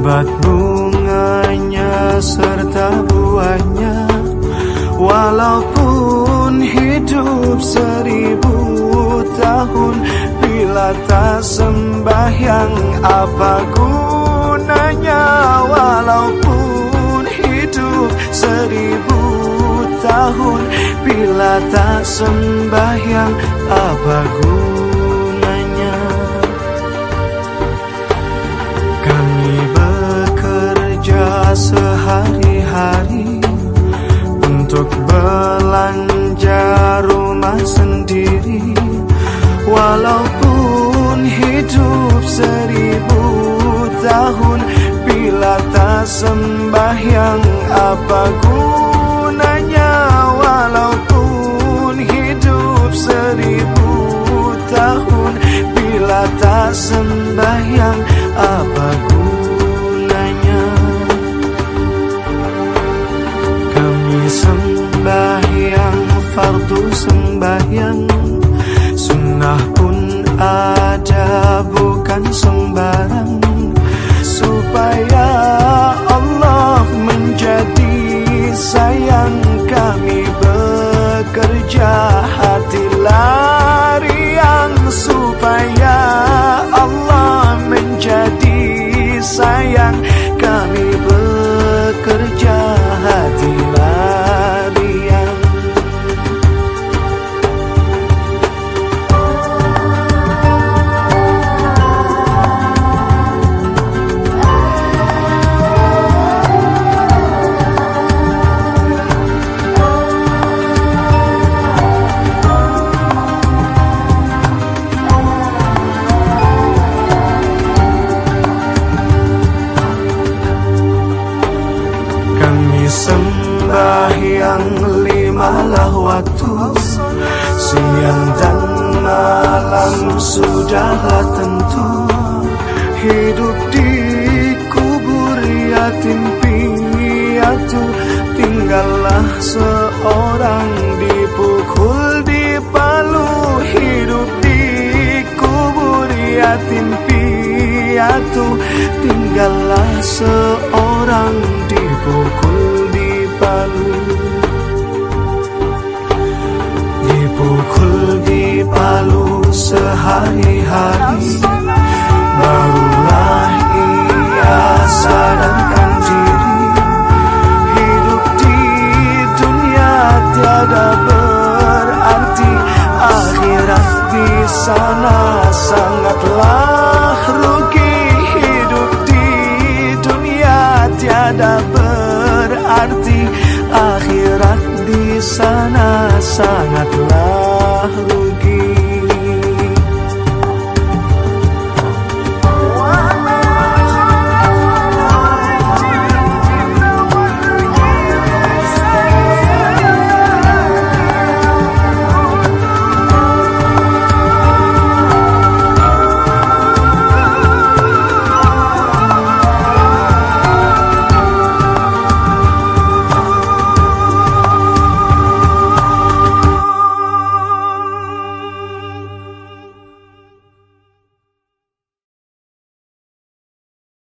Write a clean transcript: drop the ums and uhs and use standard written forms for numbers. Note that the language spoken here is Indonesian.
lebat bunganya serta buahnya. Walaupun hidup 1000 tahun, bila tak sembahyang apa gunanya? Walaupun hidup 1000 tahun, bila tak sembahyang apa gunanya? Kami bekerja sehari-hari untuk belanja rumah sendiri. Walaupun hidup 1000 tahun, bila tak sembahyang apa gunanya? Walaupun hidup 1000 tahun, bila tak sembahyang apa gunanya? Kami sembahyang fardu sembahyang, sunnah pun ada bukan sembarang, supaya Allah menjadi sayang. Kami bekerja hati lariang, supaya Allah menjadi sayang. Kami bekerja hati lariang. Sembahyang 5 waktu, siang dan malam sudahlah tentu. Hidup di kubur yatim piatu, tinggallah seorang dipukul dipalu. Hidup di kubur yatim piatu, tinggallah seorang dipukul dipukul dipalu sehari-hari, barulah ia sadarkan diri. Hidup di dunia tiada berarti, akhirat di sana sangatlah